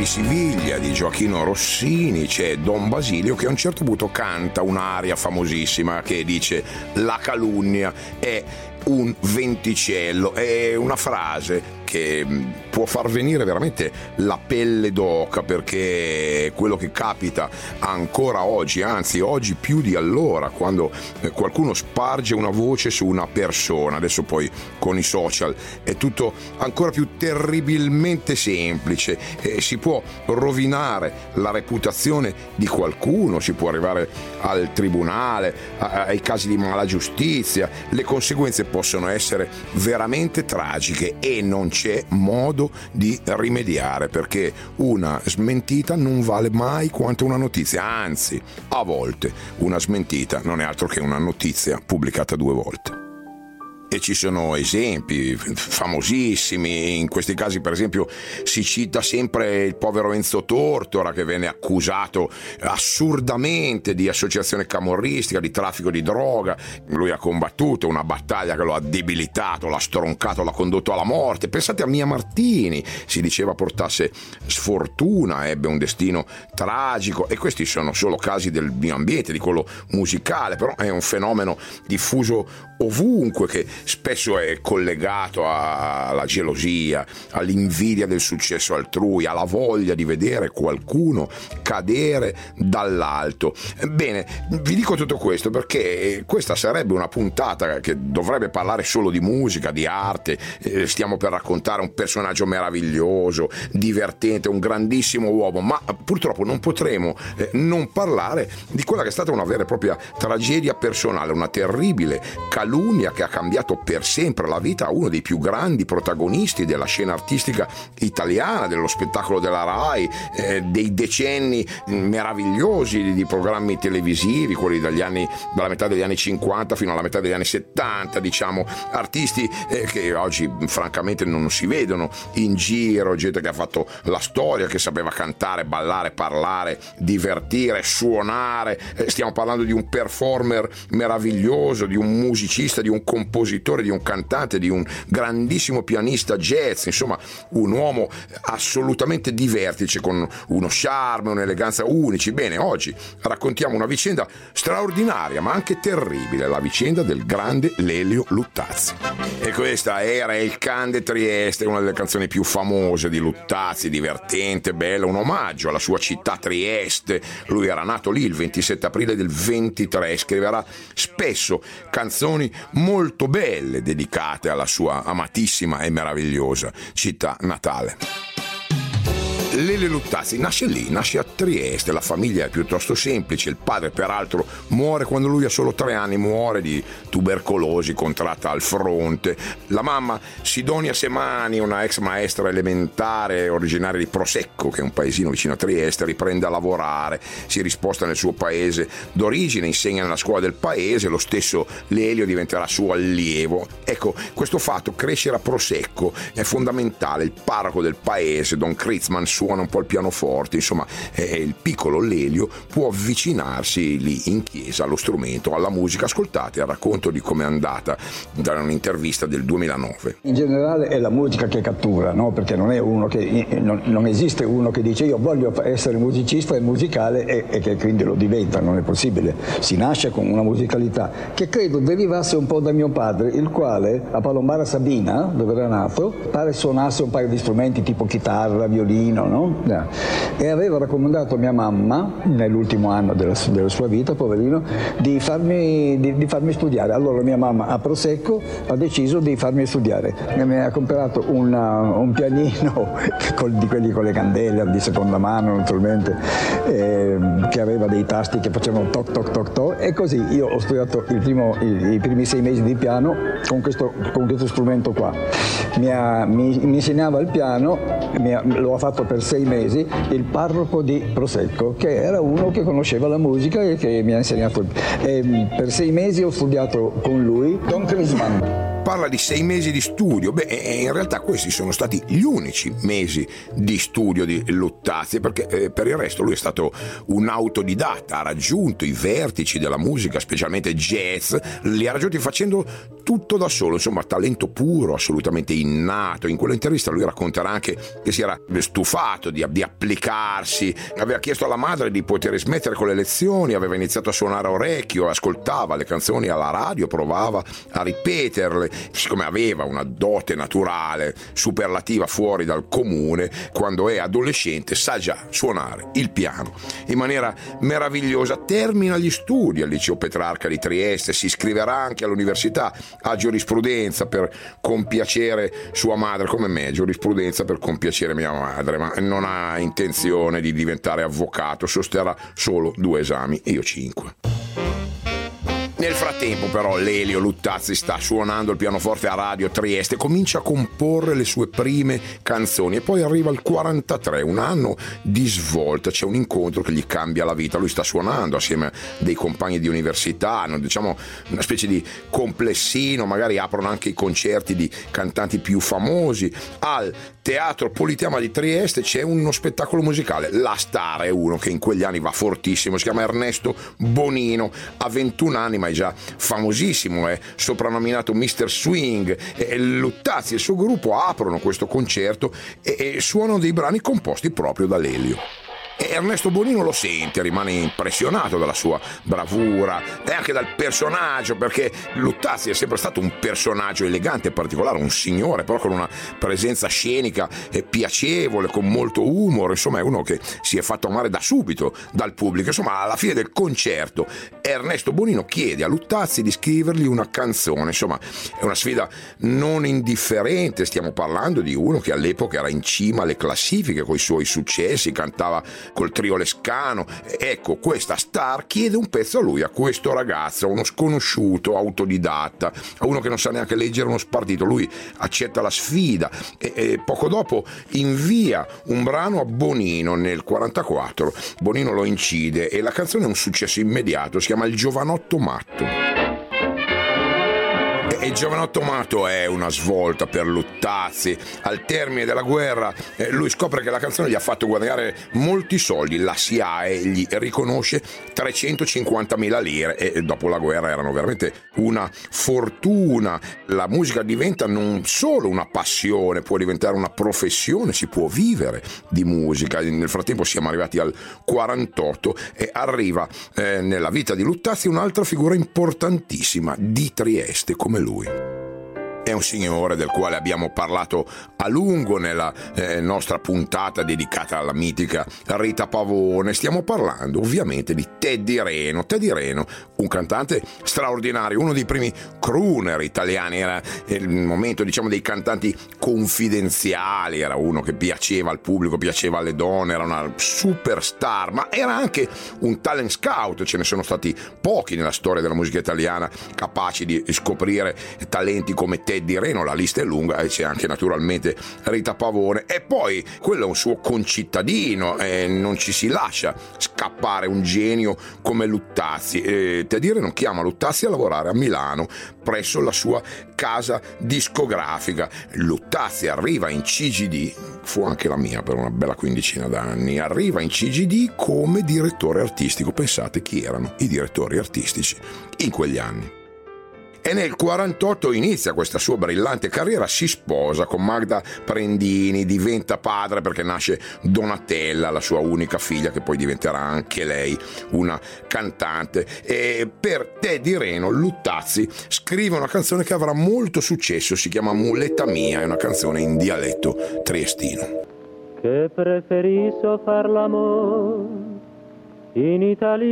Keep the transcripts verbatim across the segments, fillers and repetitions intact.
di Siviglia di Gioachino Rossini c'è Don Basilio che a un certo punto canta un'aria famosissima che dice: la calunnia è un venticello. È una frase che può far venire veramente la pelle d'oca, perché quello che capita ancora oggi, anzi oggi più di allora, quando qualcuno sparge una voce su una persona, adesso poi con i social è tutto ancora più terribilmente semplice, e si può rovinare la reputazione di qualcuno, si può arrivare al tribunale, ai casi di mala giustizia, le conseguenze possono essere veramente tragiche e non c'è modo di rimediare, perché una smentita non vale mai quanto una notizia, anzi a volte una smentita non è altro che una notizia pubblicata due volte. E ci sono esempi famosissimi, in questi casi per esempio si cita sempre il povero Enzo Tortora, che venne accusato assurdamente di associazione camorristica, di traffico di droga. Lui ha combattuto una battaglia che lo ha debilitato, l'ha stroncato, l'ha condotto alla morte. Pensate a Mia Martini, si diceva portasse sfortuna, ebbe un destino tragico, e questi sono solo casi del mio ambiente, di quello musicale, però è un fenomeno diffuso ovunque, che spesso è collegato alla gelosia, all'invidia del successo altrui, alla voglia di vedere qualcuno cadere dall'alto. Bene, vi dico tutto questo perché questa sarebbe una puntata che dovrebbe parlare solo di musica, di arte. Stiamo per raccontare un personaggio meraviglioso, divertente, un grandissimo uomo, ma purtroppo non potremo non parlare di quella che è stata una vera e propria tragedia personale, una terribile calunnia che ha cambiato per sempre la vita a uno dei più grandi protagonisti della scena artistica italiana, dello spettacolo della Rai, eh, dei decenni meravigliosi di, di programmi televisivi, quelli dagli anni, dalla metà degli anni cinquanta fino alla metà degli anni settanta, diciamo, artisti eh, che oggi francamente non si vedono in giro, gente che ha fatto la storia, che sapeva cantare, ballare, parlare, divertire, suonare. Eh, stiamo parlando di un performer meraviglioso, di un musicista, di un compositore, di un cantante, di un grandissimo pianista jazz, insomma un uomo assolutamente di vertice, con uno charme, un'eleganza unici. Bene, oggi raccontiamo una vicenda straordinaria ma anche terribile, la vicenda del grande Lelio Luttazzi. E questa era Il Can de Trieste, una delle canzoni più famose di Luttazzi, divertente, bella, un omaggio alla sua città Trieste. Lui era nato lì il ventisette aprile del ventitré, scriverà spesso canzoni molto belle dedicate alla sua amatissima e meravigliosa città natale. Lelio Luttazzi nasce lì, nasce a Trieste, la famiglia è piuttosto semplice, il padre peraltro muore quando lui ha solo tre anni, muore di tubercolosi contratta al fronte. La mamma, Sidonia Semani, una ex maestra elementare originaria di Prosecco, che è un paesino vicino a Trieste, riprende a lavorare, si risposta nel suo paese d'origine, insegna nella scuola del paese, lo stesso Lelio diventerà suo allievo. Ecco, questo fatto, crescere a Prosecco, è fondamentale. Il parroco del paese, Don Kritzman, suona un po' il pianoforte, insomma eh, il piccolo Lelio può avvicinarsi lì in chiesa allo strumento, alla musica. Ascoltate il racconto di come è andata da un'intervista del duemilanove. In generale è la musica che cattura, no? Perché non è uno che non, non esiste uno che dice io voglio essere musicista e musicale e, e che quindi lo diventa, non è possibile. Si nasce con una musicalità che credo derivasse un po' da mio padre, il quale a Palombara Sabina, dove era nato, pare suonasse un paio di strumenti tipo chitarra, violino, no? E aveva raccomandato a mia mamma nell'ultimo anno della, della sua vita, poverino, di farmi, di, di farmi studiare. Allora mia mamma a Prosecco ha deciso di farmi studiare e mi ha comprato una, un pianino con, di quelli con le candele di seconda mano naturalmente, eh, che aveva dei tasti che facevano toc toc toc toc, e così io ho studiato il primo, i, i primi sei mesi di piano con questo, con questo strumento qua. Mi, ha, mi, mi insegnava il piano, mi ha, lo ha fatto per sei mesi il parroco di Prosecco, che era uno che conosceva la musica e che mi ha insegnato. E per sei mesi ho studiato con lui Don Kritzman. Parla di sei mesi di studio. Beh, in realtà questi sono stati gli unici mesi di studio di Luttazzi, perché eh, per il resto lui è stato un autodidatta, ha raggiunto i vertici della musica, specialmente jazz, li ha raggiunti facendo tutto da solo, insomma talento puro, assolutamente innato. In quell'intervista lui racconterà anche che si era stufato di, di applicarsi, aveva chiesto alla madre di poter smettere con le lezioni, aveva iniziato a suonare a orecchio, ascoltava le canzoni alla radio, provava a ripeterle, siccome aveva una dote naturale superlativa fuori dal comune, quando è adolescente sa già suonare il piano in maniera meravigliosa. Termina gli studi al liceo Petrarca di Trieste, si iscriverà anche all'università a giurisprudenza per compiacere sua madre, come me, giurisprudenza per compiacere mia madre, ma non ha intenzione di diventare avvocato, sosterrà solo due esami, io cinque. Nel frattempo però Lelio Luttazzi sta suonando il pianoforte a Radio Trieste, comincia a comporre le sue prime canzoni e poi arriva il quarantatré, un anno di svolta, c'è un incontro che gli cambia la vita. Lui sta suonando assieme a dei compagni di università, diciamo una specie di complessino, magari aprono anche i concerti di cantanti più famosi. Al Teatro Politeama di Trieste c'è uno spettacolo musicale, La Star è uno che in quegli anni va fortissimo, si chiama Ernesto Bonino, ha ventuno anni ma è già famosissimo, è soprannominato mister Swing, e Luttazzi e il suo gruppo aprono questo concerto e, e suonano dei brani composti proprio da Lelio. E Ernesto Bonino lo sente, rimane impressionato dalla sua bravura e anche dal personaggio, perché Luttazzi è sempre stato un personaggio elegante e particolare, un signore, però con una presenza scenica piacevole, con molto humor, insomma è uno che si è fatto amare da subito dal pubblico. Insomma, alla fine del concerto Ernesto Bonino chiede a Luttazzi di scrivergli una canzone, insomma è una sfida non indifferente, stiamo parlando di uno che all'epoca era in cima alle classifiche con i suoi successi, cantava col trio Lescano. Ecco, questa star chiede un pezzo a lui, a questo ragazzo, uno sconosciuto, autodidatta, a uno che non sa neanche leggere uno spartito. Lui accetta la sfida e, e poco dopo invia un brano a Bonino nel quarantaquattro. Bonino lo incide e la canzone è un successo immediato, si chiama Il Giovanotto Matto. E il Giovanotto Matto è una svolta per Luttazzi. Al termine della guerra eh, lui scopre che la canzone gli ha fatto guadagnare molti soldi, la S I A E gli riconosce trecentocinquantamila lire e dopo la guerra erano veramente una fortuna. La musica diventa non solo una passione, può diventare una professione, si può vivere di musica. Nel frattempo siamo arrivati al quarantotto e arriva eh, nella vita di Luttazzi un'altra figura importantissima di Trieste come lui. È un signore del quale abbiamo parlato a lungo nella eh, nostra puntata dedicata alla mitica Rita Pavone. Stiamo parlando ovviamente di Teddy Reno. Teddy Reno, un cantante straordinario, uno dei primi crooner italiani, era il momento, diciamo, dei cantanti confidenziali, era uno che piaceva al pubblico, piaceva alle donne, era una superstar, ma era anche un talent scout. Ce ne sono stati pochi nella storia della musica italiana capaci di scoprire talenti come Teddy Reno, la lista è lunga e c'è anche naturalmente Rita Pavone. E poi quello è un suo concittadino e non ci si lascia scappare un genio come Luttazzi. E Teddy Reno chiama Luttazzi a lavorare a Milano presso la sua casa discografica. Luttazzi arriva in C G D, fu anche la mia per una bella quindicina d'anni, arriva in C G D come direttore artistico. Pensate chi erano i direttori artistici in quegli anni. E nel quarantotto inizia questa sua brillante carriera, si sposa con Magda Prendini, diventa padre perché nasce Donatella, la sua unica figlia, che poi diventerà anche lei una cantante. E per Teddy Reno Luttazzi scrive una canzone che avrà molto successo, si chiama Muletta Mia, è una canzone in dialetto triestino. Che preferisco far l'amore in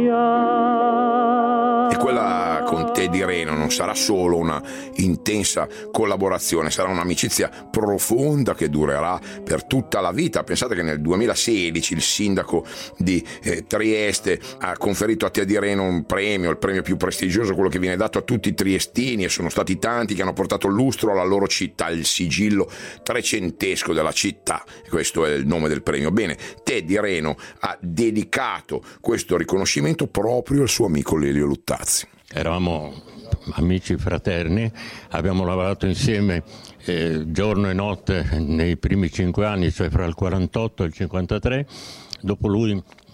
italiano. E quella con Teddy Reno non sarà solo una intensa collaborazione, sarà un'amicizia profonda che durerà per tutta la vita. Pensate che nel duemilasedici il sindaco di eh, Trieste ha conferito a Teddy Reno un premio, il premio più prestigioso, quello che viene dato a tutti i triestini, e sono stati tanti che hanno portato lustro alla loro città, il sigillo trecentesco della città. Questo è il nome del premio. Bene, Teddy Reno ha dedicato questo riconoscimento proprio al suo amico Lelio Luttazzi. Eravamo amici fraterni, abbiamo lavorato insieme eh, giorno e notte nei primi cinque anni, cioè fra il quarantotto e il cinquantatré. Dopo lui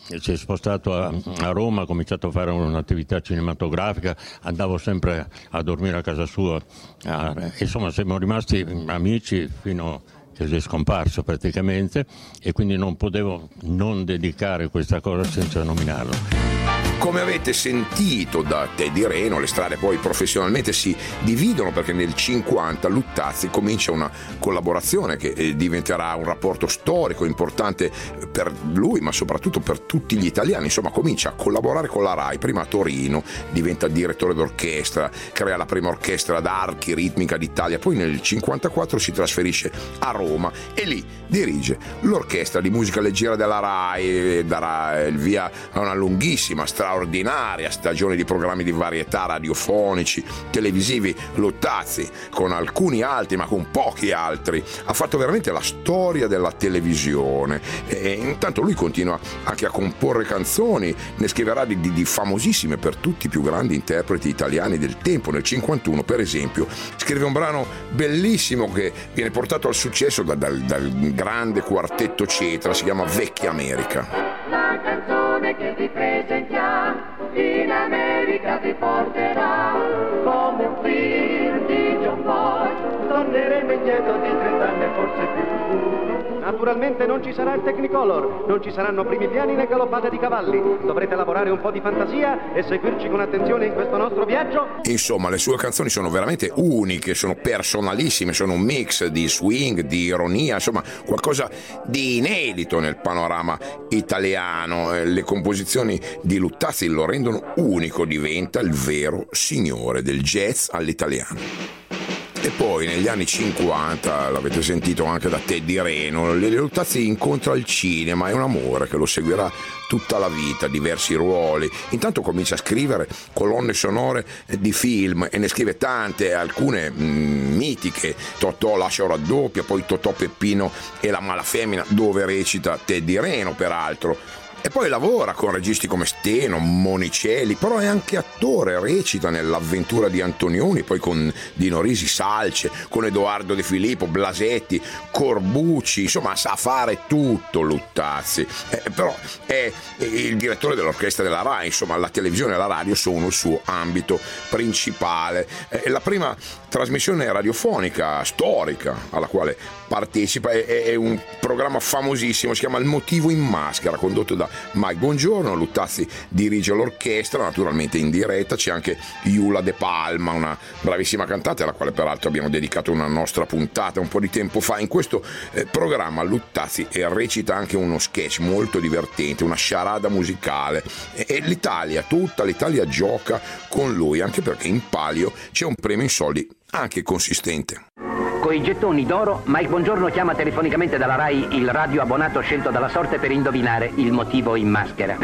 si è spostato a, a Roma, ha cominciato a fare un'attività cinematografica, andavo sempre a dormire a casa sua, a, insomma siamo rimasti amici fino che è scomparso praticamente, e quindi non potevo non dedicare questa cosa senza nominarlo. Come avete sentito da Teddy Reno, le strade poi professionalmente si dividono, perché nel cinquanta Luttazzi comincia una collaborazione che diventerà un rapporto storico importante per lui, ma soprattutto per tutti gli italiani. Insomma, comincia a collaborare con la RAI, prima a Torino, diventa direttore d'orchestra, crea la prima orchestra d'archi ritmica d'Italia, poi nel cinquantaquattro si trasferisce a Roma e lì dirige l'orchestra di musica leggera della RAI e darà il via a una lunghissima, straordinaria stagione di programmi di varietà radiofonici, televisivi. Luttazzi, con alcuni altri ma con pochi altri, ha fatto veramente la storia della televisione, e intanto lui continua anche a comporre canzoni, ne scriverà di, di, di famosissime per tutti i più grandi interpreti italiani del tempo. Nel cinquantuno, per esempio, scrive un brano bellissimo che viene portato al successo da, dal, dal grande quartetto Cetra, si chiama Vecchia America. La canzone che ti presentiamo in America ti porterà come un film di John Boy, torneremo indietro di trent'anni e forse più. Naturalmente non ci sarà il Technicolor, non ci saranno primi piani né galoppate di cavalli. Dovrete lavorare un po' di fantasia e seguirci con attenzione in questo nostro viaggio. Insomma, le sue canzoni sono veramente uniche, sono personalissime, sono un mix di swing, di ironia, insomma qualcosa di inedito nel panorama italiano. Le composizioni di Luttazzi lo rendono unico, diventa il vero signore del jazz all'italiano. E poi negli anni cinquanta, l'avete sentito anche da Teddy Reno, Luttazzi incontra il cinema, è un amore che lo seguirà tutta la vita, diversi ruoli. Intanto comincia a scrivere colonne sonore di film e ne scrive tante, alcune mh, mitiche, Totò lascia o raddoppia, poi Totò Peppino e la mala femmina, dove recita Teddy Reno peraltro. E poi lavora con registi come Steno, Monicelli, però è anche attore, recita nell'Avventura di Antonioni, poi con Dino Risi, Salce, con Edoardo De Filippo, Blasetti, Corbucci, insomma sa fare tutto Luttazzi. Eh, però è il direttore dell'orchestra della RAI, insomma la televisione e la radio sono il suo ambito principale. Eh, la prima trasmissione radiofonica storica alla quale partecipa è, è un programma famosissimo, si chiama Il Motivo in Maschera, condotto da Mike Bongiorno. Luttazzi dirige l'orchestra, naturalmente in diretta c'è anche Iula De Palma, una bravissima cantante alla quale peraltro abbiamo dedicato una nostra puntata un po' di tempo fa. In questo eh, programma Luttazzi eh, recita anche uno sketch molto divertente, una sciarada musicale, e, e l'Italia, tutta l'Italia gioca con lui, anche perché in palio c'è un premio in soldi anche consistente. Con i gettoni d'oro, Mike Bongiorno chiama telefonicamente dalla RAI il radio abbonato scelto dalla sorte per indovinare il motivo in maschera.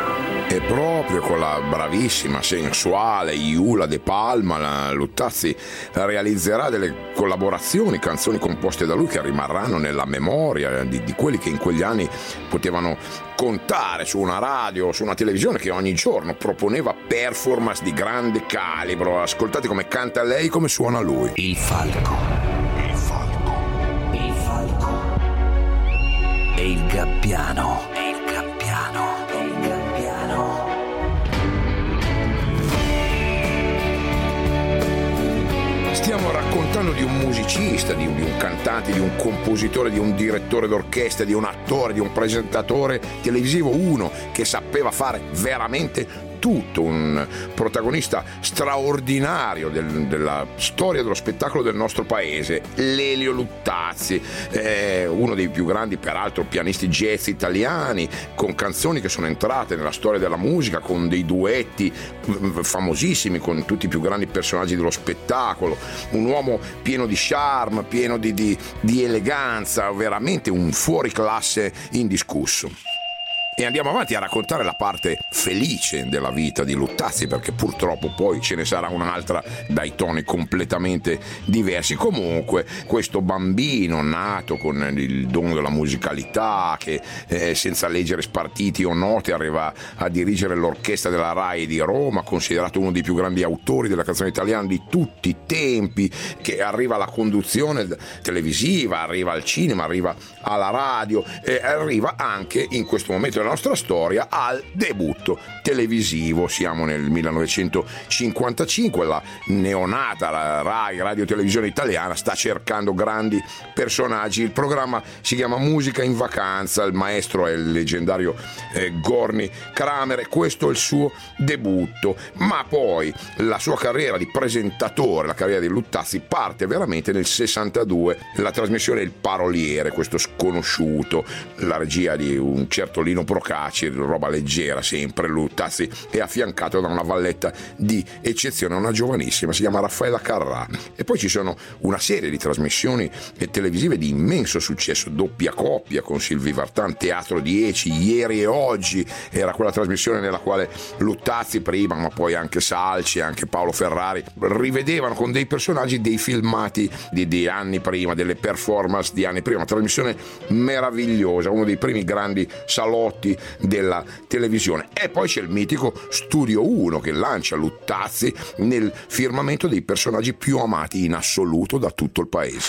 E proprio con la bravissima, sensuale Iula De Palma, la Luttazzi realizzerà delle collaborazioni, canzoni composte da lui che rimarranno nella memoria di, di quelli che in quegli anni potevano contare su una radio, su una televisione che ogni giorno proponeva performance di grande calibro. Ascoltate come canta lei, come suona lui. Il falco. Il falco. Il falco. E il gabbiano. E il gabbiano. E il gabbiano. Stiamo raccontando di un musicista, di un, di un cantante, di un compositore, di un direttore d'orchestra, di un attore, di un presentatore televisivo, uno che sapeva fare veramente tutto, un protagonista straordinario del, della storia dello spettacolo del nostro paese, Lelio Luttazzi, eh, uno dei più grandi peraltro pianisti jazz italiani, con canzoni che sono entrate nella storia della musica, con dei duetti famosissimi con tutti i più grandi personaggi dello spettacolo, un uomo pieno di charme, pieno di, di, di eleganza, veramente un fuoriclasse indiscusso. E andiamo avanti a raccontare la parte felice della vita di Luttazzi, perché purtroppo poi ce ne sarà un'altra dai toni completamente diversi. Comunque questo bambino nato con il dono della musicalità, che eh, senza leggere spartiti o note arriva a dirigere l'orchestra della RAI di Roma, considerato uno dei più grandi autori della canzone italiana di tutti i tempi, che arriva alla conduzione televisiva, arriva al cinema, arriva alla radio e arriva anche in questo momento della nostra storia al debutto televisivo. Siamo nel millenovecentocinquantacinque, la neonata la Rai Radio Televisione Italiana sta cercando grandi personaggi. Il programma si chiama Musica in Vacanza, il maestro è il leggendario eh, Gorny Kramer e questo è il suo debutto, ma poi la sua carriera di presentatore, la carriera di Luttazzi parte veramente nel sessantadue, la trasmissione Il Paroliere, questo sconosciuto, la regia di un certo Lino Procacci, roba leggera sempre. Luttazzi è affiancato da una valletta di eccezione, una giovanissima, si chiama Raffaella Carrà. E poi ci sono una serie di trasmissioni televisive di immenso successo, Doppia Coppia con Silvi Vartan, Teatro dieci, Ieri e Oggi era quella trasmissione nella quale Luttazzi prima, ma poi anche Salci, anche Paolo Ferrari rivedevano con dei personaggi dei filmati di, di anni prima, delle performance di anni prima. Una trasmissione meravigliosa, uno dei primi grandi salotti della televisione. E poi c'è il mitico Studio uno che lancia Luttazzi nel firmamento dei personaggi più amati in assoluto da tutto il paese.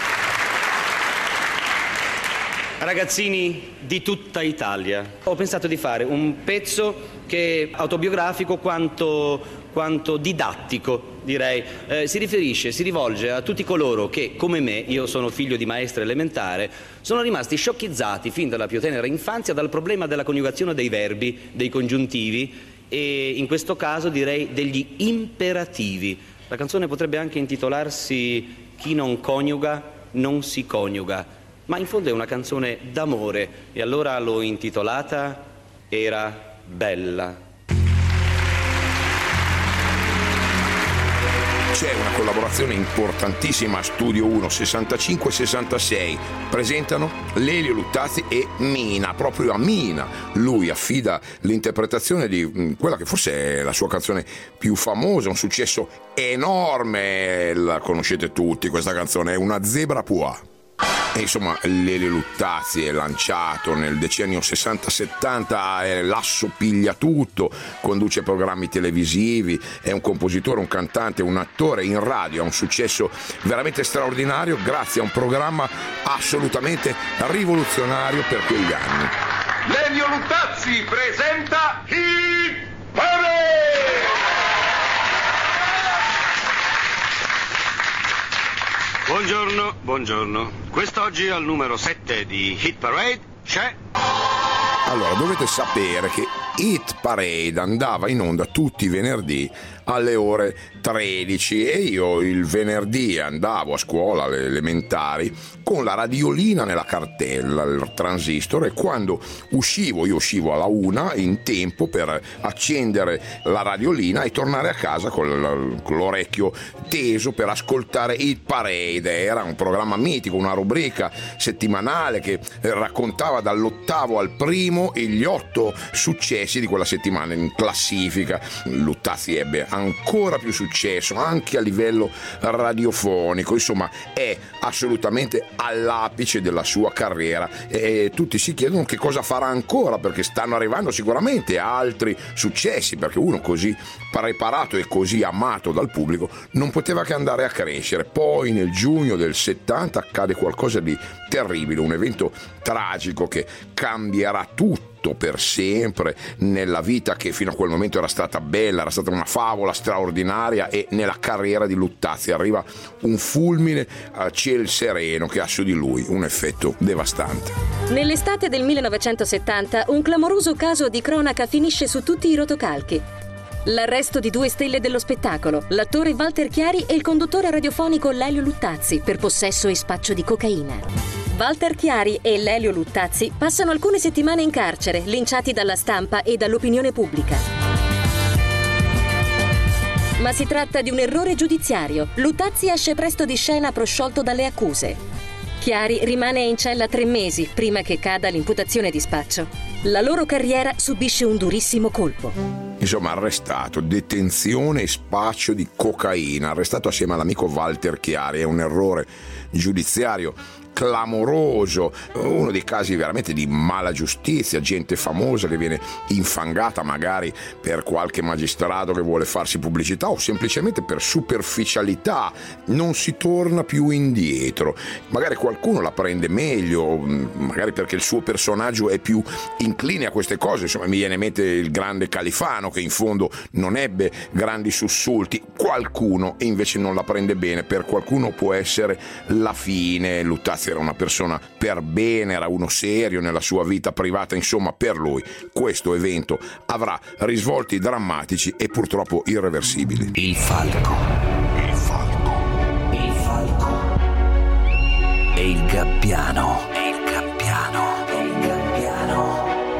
Ragazzini di tutta Italia, ho pensato di fare un pezzo che è autobiografico quanto, quanto didattico, direi. Eh, si riferisce, si rivolge a tutti coloro che, come me, io sono figlio di maestra elementare, sono rimasti sciocchizzati fin dalla più tenera infanzia dal problema della coniugazione dei verbi, dei congiuntivi e in questo caso direi degli imperativi. La canzone potrebbe anche intitolarsi Chi non coniuga non si coniuga, ma in fondo è una canzone d'amore e allora l'ho intitolata Era bella. C'è una collaborazione importantissima a Studio uno, sessantacinque sessantasei, presentano Lelio Luttazzi e Mina. Proprio a Mina lui affida l'interpretazione di quella che forse è la sua canzone più famosa, un successo enorme, la conoscete tutti questa canzone, è Una zebra puà. E insomma Lelio Luttazzi è lanciato nel decennio sessanta settanta, è l'asso piglia tutto, conduce programmi televisivi, è un compositore, un cantante, un attore, in radio ha un successo veramente straordinario grazie a un programma assolutamente rivoluzionario per quegli anni. Lelio Luttazzi presenta Hit Parade! Buongiorno, buongiorno. Quest'oggi al numero sette di Hit Parade c'è... Allora, dovete sapere che Hit Parade andava in onda tutti i venerdì alle ore tredici e io il venerdì andavo a scuola alle elementari con la radiolina nella cartella, il transistor, e quando uscivo, io uscivo alla una in tempo per accendere la radiolina e tornare a casa con l'orecchio teso per ascoltare Hit Parade. Era un programma mitico, una rubrica settimanale che raccontava dall'ottavo al primo e gli otto successi di quella settimana in classifica. Luttazzi ebbe ancora più successo anche a livello radiofonico, insomma è assolutamente all'apice della sua carriera e tutti si chiedono che cosa farà ancora, perché stanno arrivando sicuramente altri successi, perché uno così preparato e così amato dal pubblico non poteva che andare a crescere. Poi nel giugno del settanta accade qualcosa di terribile, un evento tragico che cambierà tutto per sempre nella vita che fino a quel momento era stata bella, era stata una favola straordinaria, e nella carriera di Luttazzi arriva un fulmine a ciel sereno che ha su di lui un effetto devastante. Nell'estate del millenovecentosettanta un clamoroso caso di cronaca finisce su tutti i rotocalchi. L'arresto di due stelle dello spettacolo, l'attore Walter Chiari e il conduttore radiofonico Lelio Luttazzi, per possesso e spaccio di cocaina. Walter Chiari e Lelio Luttazzi passano alcune settimane in carcere, linciati dalla stampa e dall'opinione pubblica. Ma si tratta di un errore giudiziario. Luttazzi esce presto di scena prosciolto dalle accuse. Chiari rimane in cella tre mesi prima che cada l'imputazione di spaccio. La loro carriera subisce un durissimo colpo. Insomma, arrestato, detenzione e spaccio di cocaina, arrestato assieme all'amico Walter Chiari, è un errore giudiziario clamoroso, uno dei casi veramente di mala giustizia, gente famosa che viene infangata magari per qualche magistrato che vuole farsi pubblicità o semplicemente per superficialità. Non si torna più indietro, magari qualcuno la prende meglio, magari perché il suo personaggio è più incline a queste cose. Insomma, mi viene in mente il grande Califano, che in fondo non ebbe grandi sussulti. Qualcuno invece non la prende bene, per qualcuno può essere la fine. Luttazzi era una persona per bene, era uno serio nella sua vita privata, insomma per lui questo evento avrà risvolti drammatici e purtroppo irreversibili. Il falco, il falco, il falco e il gabbiano, e il gabbiano, e il gabbiano.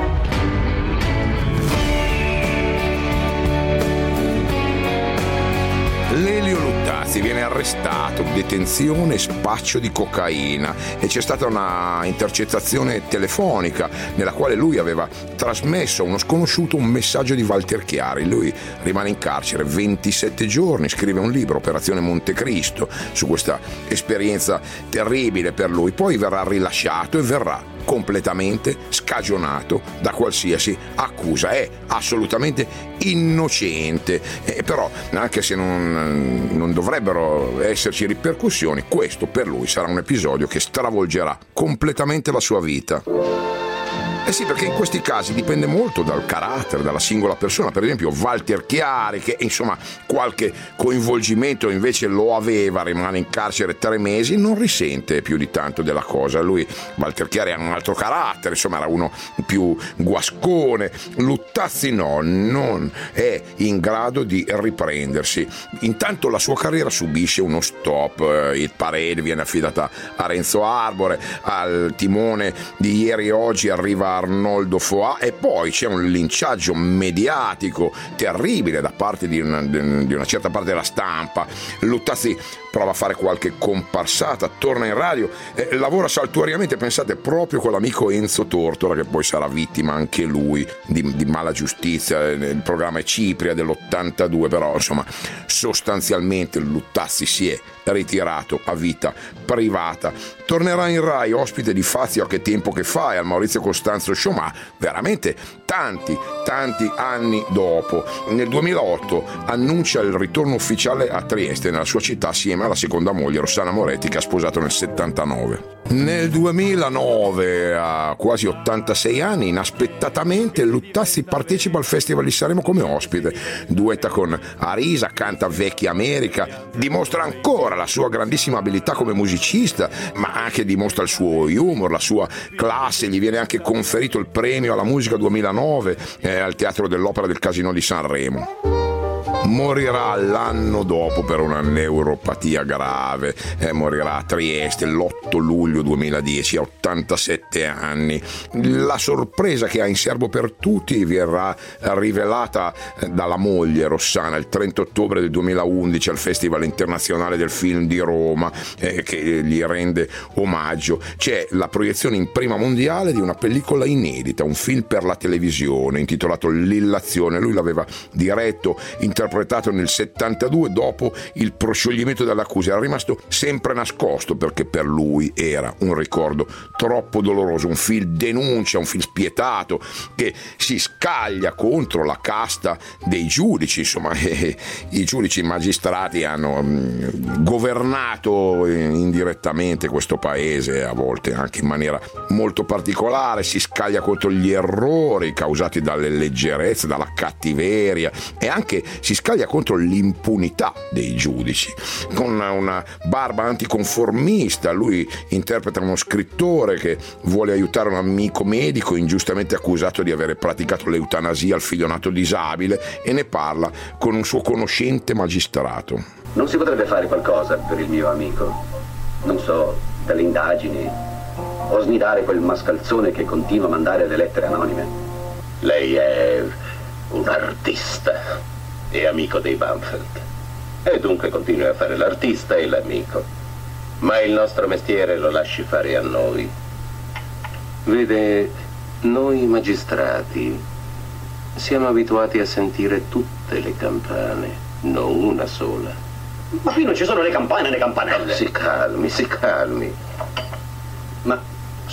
Lelio Luttazzi viene arrestato, detenzione, spaccio di cocaina, e c'è stata una intercettazione telefonica nella quale lui aveva trasmesso a uno sconosciuto un messaggio di Walter Chiari. Lui rimane in carcere ventisette giorni, scrive un libro, Operazione Montecristo, su questa esperienza terribile per lui, poi verrà rilasciato e verrà completamente scagionato da qualsiasi accusa. È assolutamente innocente, eh, però anche se non, non dovrebbero esserci ripercussioni, questo per lui sarà un episodio che stravolgerà completamente la sua vita. Eh sì, perché in questi casi dipende molto dal carattere, dalla singola persona. Per esempio Walter Chiari, che insomma qualche coinvolgimento invece lo aveva, rimane in carcere tre mesi, non risente più di tanto della cosa. Lui, Walter Chiari, ha un altro carattere, insomma era uno più guascone. Luttazzi no, non è in grado di riprendersi. Intanto la sua carriera subisce uno stop, il Parade viene affidata a Renzo Arbore, al timone di Ieri e Oggi arriva Arnoldo Foà, e poi c'è un linciaggio mediatico terribile da parte di una, di una certa parte della stampa. Luttazzi prova a fare qualche comparsata, torna in radio, eh, lavora saltuariamente, pensate, proprio con l'amico Enzo Tortora, che poi sarà vittima anche lui di, di mala giustizia. Il programma è Cipria dell'ottantadue, però insomma sostanzialmente Luttazzi si è ritirato a vita privata. Tornerà in Rai ospite di Fazio A che tempo che fai, al Maurizio Costanzo Show, ma veramente tanti tanti anni dopo. Nel duemilaotto annuncia il ritorno ufficiale a Trieste, nella sua città, assieme alla seconda moglie Rossana Moretti, che ha sposato nel settantanove. Nel duemilanove, a quasi ottantasei anni, inaspettatamente Luttazzi partecipa al Festival di Sanremo come ospite, duetta con Arisa, canta Vecchia America, dimostra ancora la sua grandissima abilità come musicista, ma anche dimostra il suo humor, la sua classe. Gli viene anche conferito il premio alla musica duemilanove eh, al Teatro dell'Opera del Casinò di Sanremo. Morirà l'anno dopo per una neuropatia grave, eh, morirà a Trieste l'otto luglio duemiladieci a ottantasette anni. La sorpresa che ha in serbo per tutti verrà rivelata dalla moglie Rossana il trenta ottobre del duemilaundici al Festival Internazionale del Film di Roma, eh, che gli rende omaggio. C'è la proiezione in prima mondiale di una pellicola inedita, un film per la televisione intitolato L'illazione. Lui l'aveva diretto, interpretato nel settantadue dopo il proscioglimento delle accuse. Era rimasto sempre nascosto perché per lui era un ricordo troppo doloroso, un film denuncia, un film spietato che si scaglia contro la casta dei giudici. Insomma, eh, i giudici magistrati hanno mh, governato indirettamente questo paese, a volte anche in maniera molto particolare. Si scaglia contro gli errori causati dalle leggerezze, dalla cattiveria, e anche si scaglia contro l'impunità dei giudici. Con una barba anticonformista, lui interpreta uno scrittore che vuole aiutare un amico medico ingiustamente accusato di avere praticato l'eutanasia al figlio nato disabile, e ne parla con un suo conoscente magistrato. Non si potrebbe fare qualcosa per il mio amico? Non so, delle indagini, o snidare quel mascalzone che continua a mandare le lettere anonime? Lei è un artista e amico dei Banfield, e dunque continui a fare l'artista e l'amico, ma il nostro mestiere lo lasci fare a noi. Vede, noi magistrati siamo abituati a sentire tutte le campane, non una sola. Ma qui non ci sono le campane né campanelle. Si calmi, si calmi.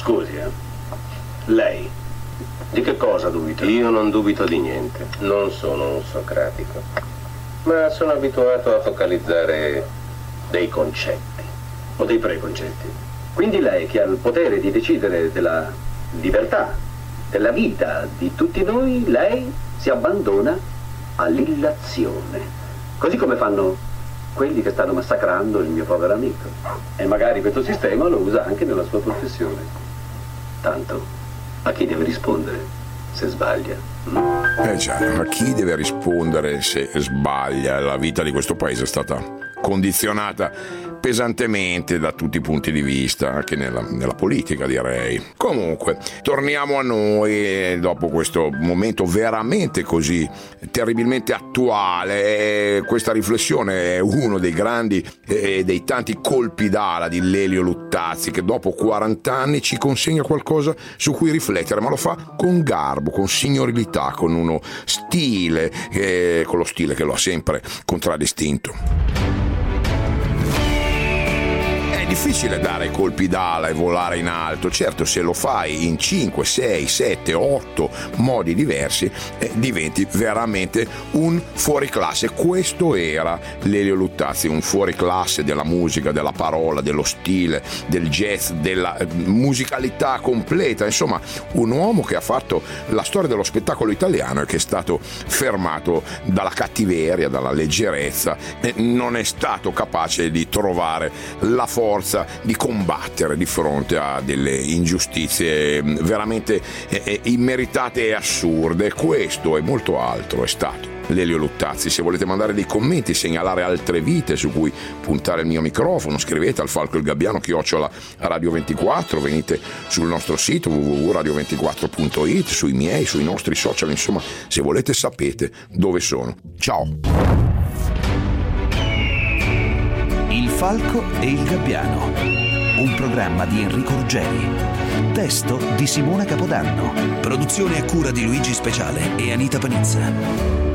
Scusi, eh. Lei, di che cosa dubita? Io non dubito di niente. Non sono un socratico. Ma sono abituato a focalizzare dei concetti. O dei preconcetti. Quindi lei, che ha il potere di decidere della libertà, della vita di tutti noi, lei si abbandona all'illazione. Così come fanno quelli che stanno massacrando il mio povero amico. E magari questo sistema lo usa anche nella sua professione. Tanto, a chi deve rispondere se sbaglia? Eh già, a chi deve rispondere se sbaglia? La vita di questo paese è stata condizionata pesantemente da tutti i punti di vista, anche nella, nella politica, direi. Comunque, torniamo a noi dopo questo momento veramente così terribilmente attuale. Questa riflessione è uno dei grandi e dei tanti colpi d'ala di Lelio Luttazzi, che dopo quaranta anni ci consegna qualcosa su cui riflettere, ma lo fa con garbo, con signorilità, con uno stile, eh, con lo stile che lo ha sempre contraddistinto. È difficile dare colpi d'ala e volare in alto. Certo, se lo fai in cinque, sei, sette, otto modi diversi, eh, diventi veramente un fuoriclasse. Questo era Lelio Luttazzi, un fuoriclasse della musica, della parola, dello stile, del jazz, della musicalità completa. Insomma, un uomo che ha fatto la storia dello spettacolo italiano e che è stato fermato dalla cattiveria, dalla leggerezza, e non è stato capace di trovare la forza di combattere di fronte a delle ingiustizie veramente eh, immeritate e assurde. Questo e molto altro è stato Lelio Luttazzi. Se volete mandare dei commenti, segnalare altre vite su cui puntare il mio microfono, scrivete al Falco il Gabbiano chiocciola Radio ventiquattro, venite sul nostro sito w w w punto radio ventiquattro punto it, sui miei, sui nostri social, insomma, se volete sapete dove sono. Ciao! Il Falco e il Gabbiano, un programma di Enrico Ruggeri, testo di Simona Capodanno, produzione a cura di Luigi Speciale e Anita Panizza.